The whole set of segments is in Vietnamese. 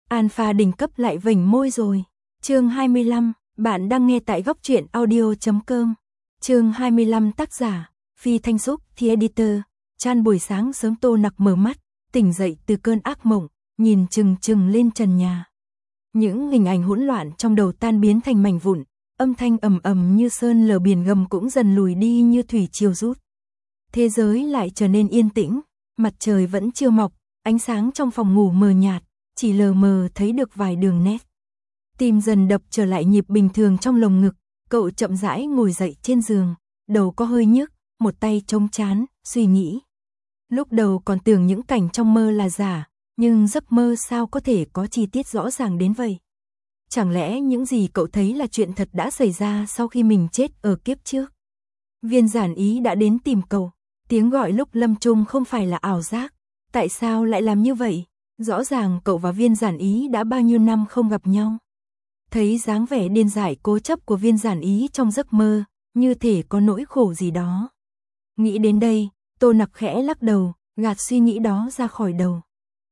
Alpha đỉnh cấp lại vểnh môi rồi. Chương 25, bạn đang nghe tại góc truyện audio.com. Chương 25 tác giả, Phi Thanh Xúc, The Editor. Chan buổi sáng sớm Tô Nặc mở mắt, tỉnh dậy từ cơn ác mộng, nhìn chừng chừng lên trần nhà. Những hình ảnh hỗn loạn trong đầu tan biến thành mảnh vụn, âm thanh ầm ầm như sơn lở biển gầm cũng dần lùi đi như thủy triều rút. Thế giới lại trở nên yên tĩnh, mặt trời vẫn chưa mọc, ánh sáng trong phòng ngủ mờ nhạt, chỉ lờ mờ thấy được vài đường nét. Tim dần đập trở lại nhịp bình thường trong lồng ngực, cậu chậm rãi ngồi dậy trên giường, đầu có hơi nhức, một tay chống trán, suy nghĩ. Lúc đầu còn tưởng những cảnh trong mơ là giả, nhưng giấc mơ sao có thể có chi tiết rõ ràng đến vậy? Chẳng lẽ những gì cậu thấy là chuyện thật đã xảy ra sau khi mình chết ở kiếp trước? Viên Giản Ý đã đến tìm cậu, tiếng gọi lúc lâm chung không phải là ảo giác, tại sao lại làm như vậy? Rõ ràng cậu và Viên Giản Ý đã bao nhiêu năm không gặp nhau. Thấy dáng vẻ điên dại cố chấp của Viên Giản Ý trong giấc mơ, như thể có nỗi khổ gì đó. Nghĩ đến đây, Tô Nặc khẽ lắc đầu, gạt suy nghĩ đó ra khỏi đầu.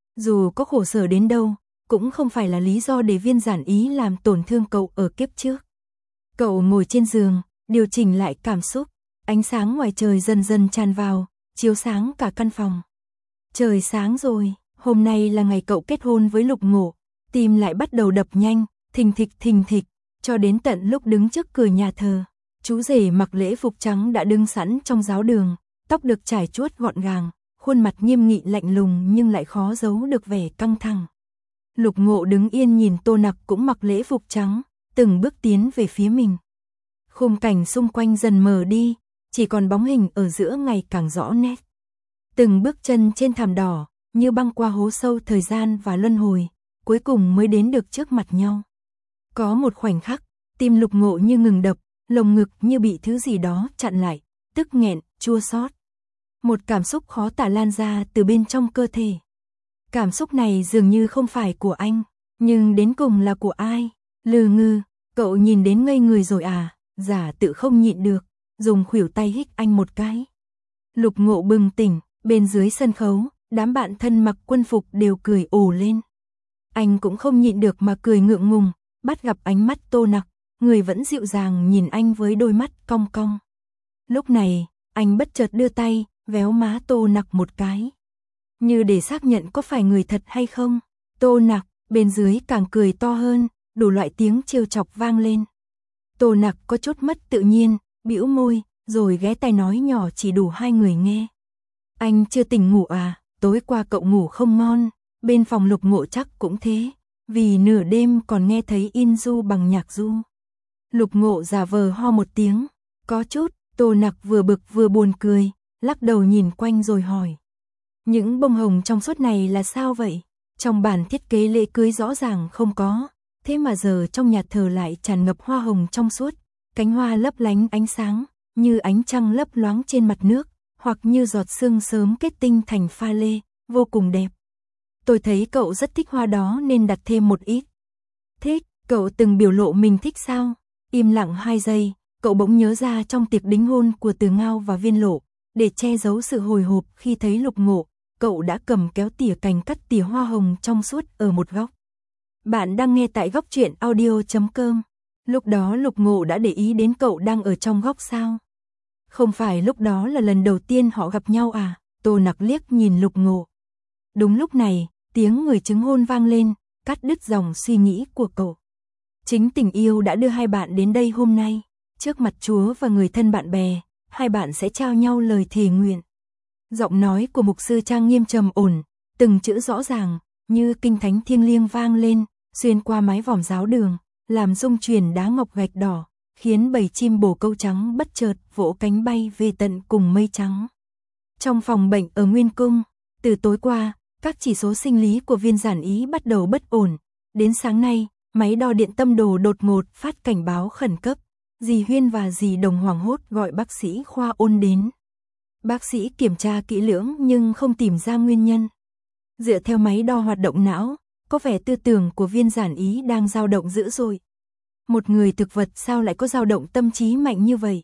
Dù có khổ sở đến đâu, cũng không phải là lý do để Viên Giản Ý làm tổn thương cậu ở kiếp trước. Cậu ngồi trên giường, điều chỉnh lại cảm xúc, ánh sáng ngoài trời dần dần tràn vào, chiếu sáng cả căn phòng. Trời sáng rồi, hôm nay là ngày cậu kết hôn với Lục Ngộ, tim lại bắt đầu đập nhanh, thình thịch, cho đến tận lúc đứng trước cửa nhà thờ. Chú rể mặc lễ phục trắng đã đứng sẵn trong giáo đường, tóc được trải chuốt gọn gàng, khuôn mặt nghiêm nghị lạnh lùng nhưng lại khó giấu được vẻ căng thẳng. Lục Ngộ đứng yên nhìn Tô Nặc cũng mặc lễ phục trắng, từng bước tiến về phía mình. Khung cảnh xung quanh dần mờ đi, chỉ còn bóng hình ở giữa ngày càng rõ nét. Từng bước chân trên thảm đỏ, như băng qua hố sâu thời gian và luân hồi, cuối cùng mới đến được trước mặt nhau. Có một khoảnh khắc, tim Lục Ngộ như ngừng đập, lồng ngực như bị thứ gì đó chặn lại, tức nghẹn, chua xót. Một cảm xúc khó tả lan ra từ bên trong cơ thể. Cảm xúc này dường như không phải của anh, nhưng đến cùng là của ai? Lừ ngư, cậu nhìn đến ngây người rồi à? Giả tự không nhịn được, dùng khuỷu tay hít anh một cái. Lục Ngộ bừng tỉnh, bên dưới sân khấu, đám bạn thân mặc quân phục đều cười ồ lên. Anh cũng không nhịn được mà cười ngượng ngùng, bắt gặp ánh mắt Tô Nặc, người vẫn dịu dàng nhìn anh với đôi mắt cong cong. Lúc này, anh bất chợt đưa tay, véo má Tô Nặc một cái. Như để xác nhận có phải người thật hay không. Tô Nặc, bên dưới càng cười to hơn, đủ loại tiếng trêu chọc vang lên. Tô Nặc có chút mất tự nhiên, bĩu môi, rồi ghé tai nói nhỏ chỉ đủ hai người nghe. Anh chưa tỉnh ngủ à, tối qua cậu ngủ không ngon, bên phòng Lục Ngộ chắc cũng thế, vì nửa đêm còn nghe thấy in du bằng nhạc du. Lục Ngộ giả vờ ho một tiếng, có chút. Tô Nặc vừa bực vừa buồn cười, lắc đầu nhìn quanh rồi hỏi. Những bông hồng trong suốt này là sao vậy? Trong bản thiết kế lễ cưới rõ ràng không có, thế mà giờ trong nhà thờ lại tràn ngập hoa hồng trong suốt, cánh hoa lấp lánh ánh sáng, như ánh trăng lấp loáng trên mặt nước, hoặc như giọt sương sớm kết tinh thành pha lê, vô cùng đẹp. Tôi thấy cậu rất thích hoa đó nên đặt thêm một ít. Thích, cậu từng biểu lộ mình thích sao? Im lặng 2 giây. Cậu bỗng nhớ ra trong tiệc đính hôn của Từ Ngao và Viên Lộ, để che giấu sự hồi hộp khi thấy Lục Ngộ, cậu đã cầm kéo tỉa cành cắt tỉa hoa hồng trong suốt ở một góc. Bạn đang nghe tại góc truyện audio.com. Lúc đó Lục Ngộ đã để ý đến cậu đang ở trong góc sao? Không phải lúc đó là lần đầu tiên họ gặp nhau à? Tô Nặc liếc nhìn Lục Ngộ. Đúng lúc này, tiếng người chứng hôn vang lên, cắt đứt dòng suy nghĩ của cậu. Chính tình yêu đã đưa hai bạn đến đây hôm nay. Trước mặt Chúa và người thân bạn bè, hai bạn sẽ trao nhau lời thề nguyện. Giọng nói của mục sư trang nghiêm trầm ổn, từng chữ rõ ràng, như kinh thánh thiêng liêng vang lên, xuyên qua mái vòm giáo đường, làm rung chuyển đá ngọc gạch đỏ, khiến bầy chim bồ câu trắng bất chợt vỗ cánh bay về tận cùng mây trắng. Trong phòng bệnh ở Nguyên Cung, từ tối qua, các chỉ số sinh lý của Viên Giản Ý bắt đầu bất ổn. Đến sáng nay, máy đo điện tâm đồ đột ngột phát cảnh báo khẩn cấp. Dì Huyên và dì Đồng hoảng hốt gọi bác sĩ khoa ôn đến. Bác sĩ kiểm tra kỹ lưỡng nhưng không tìm ra nguyên nhân. Dựa theo máy đo hoạt động não, có vẻ tư tưởng của Viên Giản Ý đang dao động dữ dội. Một người thực vật sao lại có dao động tâm trí mạnh như vậy?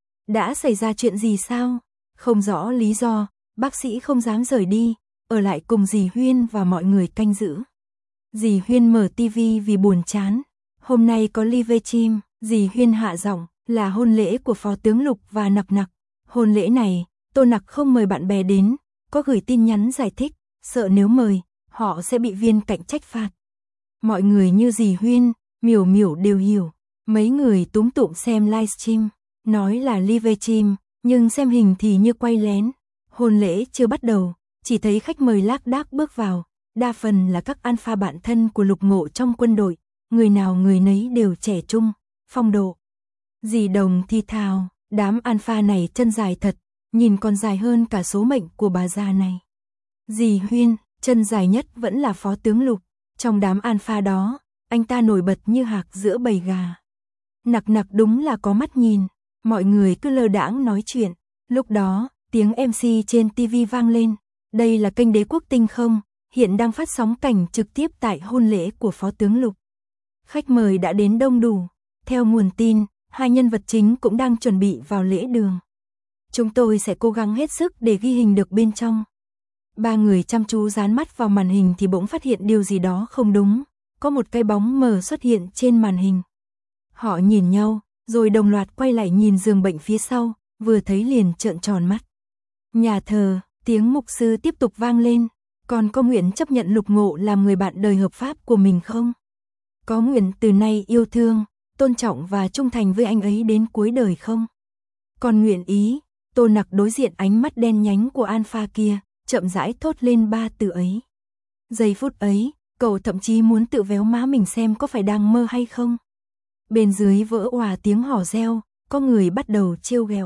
Đã xảy ra chuyện gì sao? Không rõ lý do, bác sĩ không dám rời đi, ở lại cùng dì Huyên và mọi người canh giữ. Dì Huyên mở tivi vì buồn chán. Hôm nay có live stream, dì Huyên hạ giọng, là hôn lễ của Phó tướng Lục và Nặc Nặc. Hôn lễ này, Tô Nặc không mời bạn bè đến, có gửi tin nhắn giải thích, sợ nếu mời, họ sẽ bị viên cảnh trách phạt. Mọi người như dì Huyên, Miểu Miểu đều hiểu. Mấy người túm tụm xem livestream, nói là live stream, nhưng xem hình thì như quay lén. Hôn lễ chưa bắt đầu, chỉ thấy khách mời lác đác bước vào, đa phần là các alpha bạn thân của Lục Ngộ trong quân đội, người nào người nấy đều trẻ trung, phong độ. Dì Đồng thì thào, đám alpha này chân dài thật, nhìn còn dài hơn cả số mệnh của bà già này. Dì Huyên, chân dài nhất vẫn là Phó tướng Lục, trong đám alpha đó, anh ta nổi bật như hạc giữa bầy gà. Nặc Nặc đúng là có mắt nhìn, mọi người cứ lơ đãng nói chuyện. Lúc đó, tiếng MC trên TV vang lên, đây là kênh Đế Quốc Tinh không, hiện đang phát sóng cảnh trực tiếp tại hôn lễ của Phó tướng Lục. Khách mời đã đến đông đủ, theo nguồn tin, hai nhân vật chính cũng đang chuẩn bị vào lễ đường. Chúng tôi sẽ cố gắng hết sức để ghi hình được bên trong. Ba người chăm chú dán mắt vào màn hình thì bỗng phát hiện điều gì đó không đúng, có một cái bóng mờ xuất hiện trên màn hình. Họ nhìn nhau, rồi đồng loạt quay lại nhìn giường bệnh phía sau, vừa thấy liền trợn tròn mắt. Nhà thờ, tiếng mục sư tiếp tục vang lên, còn có nguyện chấp nhận Lục Ngộ làm người bạn đời hợp pháp của mình không? Có nguyện từ nay yêu thương, tôn trọng và trung thành với anh ấy đến cuối đời không? Còn nguyện ý, Tô Nặc đối diện ánh mắt đen nhánh của alpha kia, chậm rãi thốt lên ba từ ấy. Giây phút ấy, cậu thậm chí muốn tự véo má mình xem có phải đang mơ hay không. Bên dưới vỡ òa tiếng hò reo, có người bắt đầu trêu ghẹo.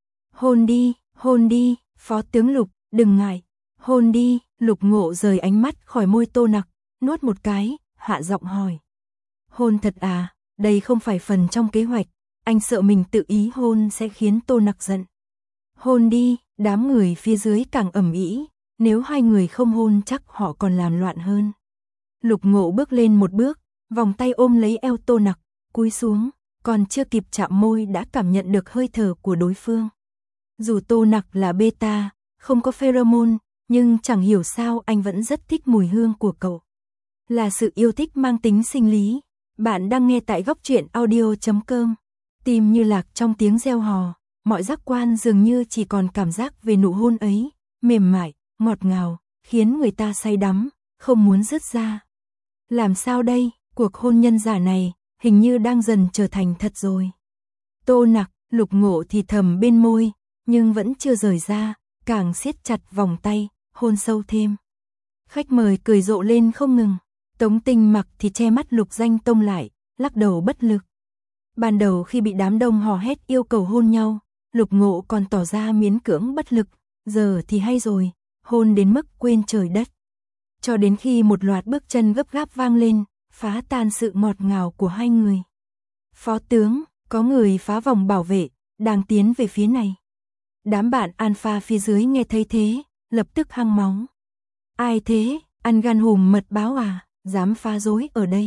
Hôn đi, Phó tướng Lục, đừng ngại. Hôn đi, Lục Ngộ rời ánh mắt khỏi môi Tô Nặc, nuốt một cái, hạ giọng hỏi. Hôn thật à, đây không phải phần trong kế hoạch, anh sợ mình tự ý hôn sẽ khiến Tô Nặc giận. Hôn đi, đám người phía dưới càng ầm ĩ, nếu hai người không hôn chắc họ còn làm loạn hơn. Lục Ngộ bước lên một bước, vòng tay ôm lấy eo Tô Nặc, cúi xuống, còn chưa kịp chạm môi đã cảm nhận được hơi thở của đối phương. Dù Tô Nặc là beta, không có pheromone, nhưng chẳng hiểu sao anh vẫn rất thích mùi hương của cậu. Là sự yêu thích mang tính sinh lý. Bạn đang nghe tại góc truyện audio.com. Tim như lạc trong tiếng reo hò, mọi giác quan dường như chỉ còn cảm giác về nụ hôn ấy, mềm mại, ngọt ngào, khiến người ta say đắm, không muốn dứt ra. Làm sao đây, cuộc hôn nhân giả này, hình như đang dần trở thành thật rồi. Tô Nặc, Lục Ngộ thì thầm bên môi, nhưng vẫn chưa rời ra, càng siết chặt vòng tay, hôn sâu thêm. Khách mời cười rộ lên không ngừng, Tống Tinh Mặc thì che mắt Lục Danh Tông lại, lắc đầu bất lực. Ban đầu khi bị đám đông hò hét yêu cầu hôn nhau, Lục Ngộ còn tỏ ra miễn cưỡng bất lực, giờ thì hay rồi, hôn đến mức quên trời đất. Cho đến khi một loạt bước chân gấp gáp vang lên, phá tan sự ngọt ngào của hai người. Phó tướng, có người phá vòng bảo vệ, đang tiến về phía này. Đám bạn alpha phía dưới nghe thấy thế, lập tức hăng máu. Ai thế, ăn gan hùm mật báo à, dám phá rối ở đây.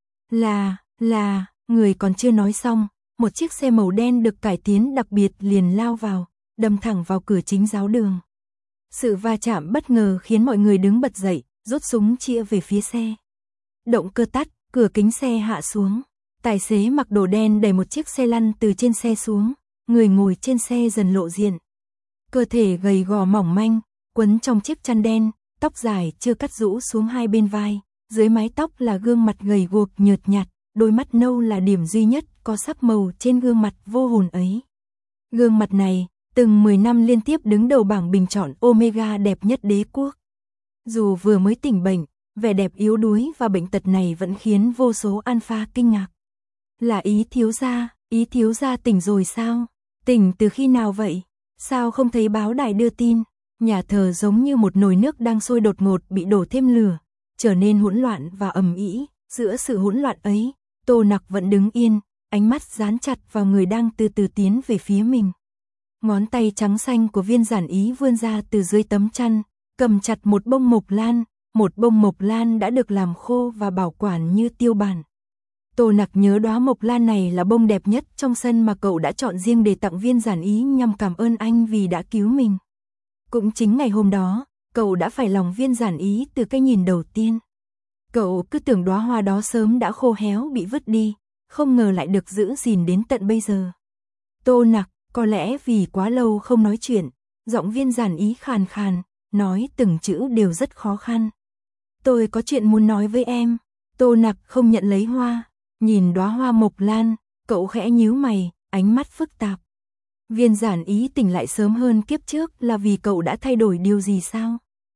Là, người còn chưa nói xong, một chiếc xe màu đen được cải tiến đặc biệt liền lao vào, đâm thẳng vào cửa chính giáo đường. Sự va chạm bất ngờ khiến mọi người đứng bật dậy, rút súng chĩa về phía xe. Động cơ tắt, cửa kính xe hạ xuống. Tài xế mặc đồ đen đẩy một chiếc xe lăn từ trên xe xuống, người ngồi trên xe dần lộ diện. Cơ thể gầy gò mỏng manh, quấn trong chiếc chăn đen, tóc dài chưa cắt rũ xuống hai bên vai, dưới mái tóc là gương mặt gầy guộc nhợt nhạt, đôi mắt nâu là điểm duy nhất có sắc màu trên gương mặt vô hồn ấy. Gương mặt này, từng 10 năm liên tiếp đứng đầu bảng bình chọn Omega đẹp nhất đế quốc. Dù vừa mới tỉnh bệnh, vẻ đẹp yếu đuối và bệnh tật này vẫn khiến vô số alpha kinh ngạc. Là Ý thiếu gia tỉnh rồi sao? Tỉnh từ khi nào vậy? Sao không thấy báo đài đưa tin? Nhà thờ giống như một nồi nước đang sôi đột ngột bị đổ thêm lửa, trở nên hỗn loạn và ầm ĩ. Giữa sự hỗn loạn ấy, Tô Nặc vẫn đứng yên, ánh mắt dán chặt vào người đang từ từ tiến về phía mình. Ngón tay trắng xanh của Viên Giản Ý vươn ra từ dưới tấm chăn, cầm chặt một bông mộc lan đã được làm khô và bảo quản như tiêu bản. Tô Nặc nhớ đóa mộc lan này là bông đẹp nhất trong sân mà cậu đã chọn riêng để tặng Viên Giản Ý nhằm cảm ơn anh vì đã cứu mình. Cũng chính ngày hôm đó, cậu đã phải lòng Viên Giản Ý từ cái nhìn đầu tiên. Cậu cứ tưởng đóa hoa đó sớm đã khô héo bị vứt đi, không ngờ lại được giữ gìn đến tận bây giờ. Tô Nặc, có lẽ vì quá lâu không nói chuyện, giọng Viên Giản Ý khàn khàn, nói từng chữ đều rất khó khăn. Tôi có chuyện muốn nói với em. Tô Nặc không nhận lấy hoa, nhìn đóa hoa mộc lan, cậu khẽ nhíu mày, ánh mắt phức tạp. Viên Giản Ý tỉnh lại sớm hơn kiếp trước là vì cậu đã thay đổi điều gì sao?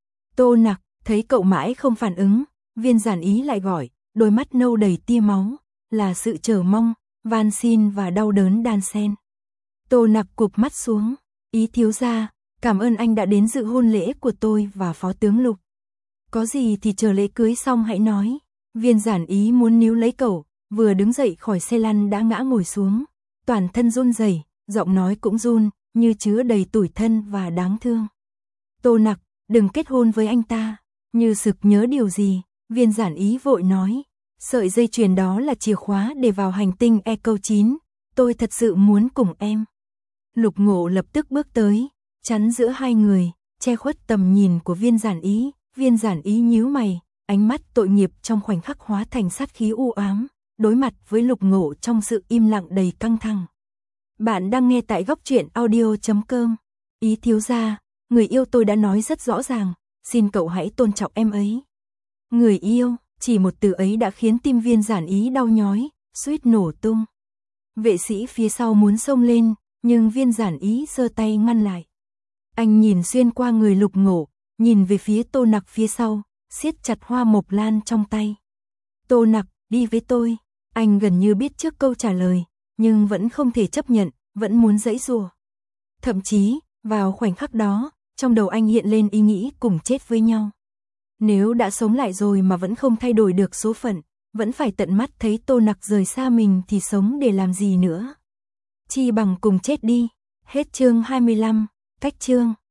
Tô Nặc, thấy cậu mãi không phản ứng, Viên Giản Ý lại gọi, đôi mắt nâu đầy tia máu, là sự chờ mong, van xin và đau đớn đan xen. Tô Nặc cụp mắt xuống, Ý thiếu gia, cảm ơn anh đã đến dự hôn lễ của tôi và Phó tướng Lục. Có gì thì chờ lễ cưới xong hãy nói. Viên Giản Ý muốn níu lấy cậu, vừa đứng dậy khỏi xe lăn đã ngã ngồi xuống, toàn thân run rẩy, giọng nói cũng run, như chứa đầy tủi thân và đáng thương. Tô Nặc, đừng kết hôn với anh ta. Như sực nhớ điều gì, Viên Giản Ý vội nói, sợi dây chuyền đó là chìa khóa để vào hành tinh Echo 9, tôi thật sự muốn cùng em. Lục Ngộ lập tức bước tới, chắn giữa hai người, che khuất tầm nhìn của Viên Giản Ý. Viên Giản Ý nhíu mày, ánh mắt tội nghiệp trong khoảnh khắc hóa thành sát khí u ám, đối mặt với Lục Ngộ trong sự im lặng đầy căng thẳng. Bạn đang nghe tại góc truyện audio.com. Ý thiếu gia, người yêu tôi đã nói rất rõ ràng, xin cậu hãy tôn trọng em ấy. Người yêu, chỉ một từ ấy đã khiến tim Viên Giản Ý đau nhói, suýt nổ tung. Vệ sĩ phía sau muốn xông lên, nhưng Viên Giản Ý giơ tay ngăn lại. Anh nhìn xuyên qua người Lục Ngộ, nhìn về phía Tô Nặc phía sau, siết chặt hoa mộc lan trong tay. Tô Nặc, đi với tôi. Anh gần như biết trước câu trả lời, nhưng vẫn không thể chấp nhận, vẫn muốn giãy giụa. Thậm chí, vào khoảnh khắc đó, trong đầu anh hiện lên ý nghĩ cùng chết với nhau. Nếu đã sống lại rồi mà vẫn không thay đổi được số phận, vẫn phải tận mắt thấy Tô Nặc rời xa mình thì sống để làm gì nữa. Chi bằng cùng chết đi. Hết chương 25, cách chương.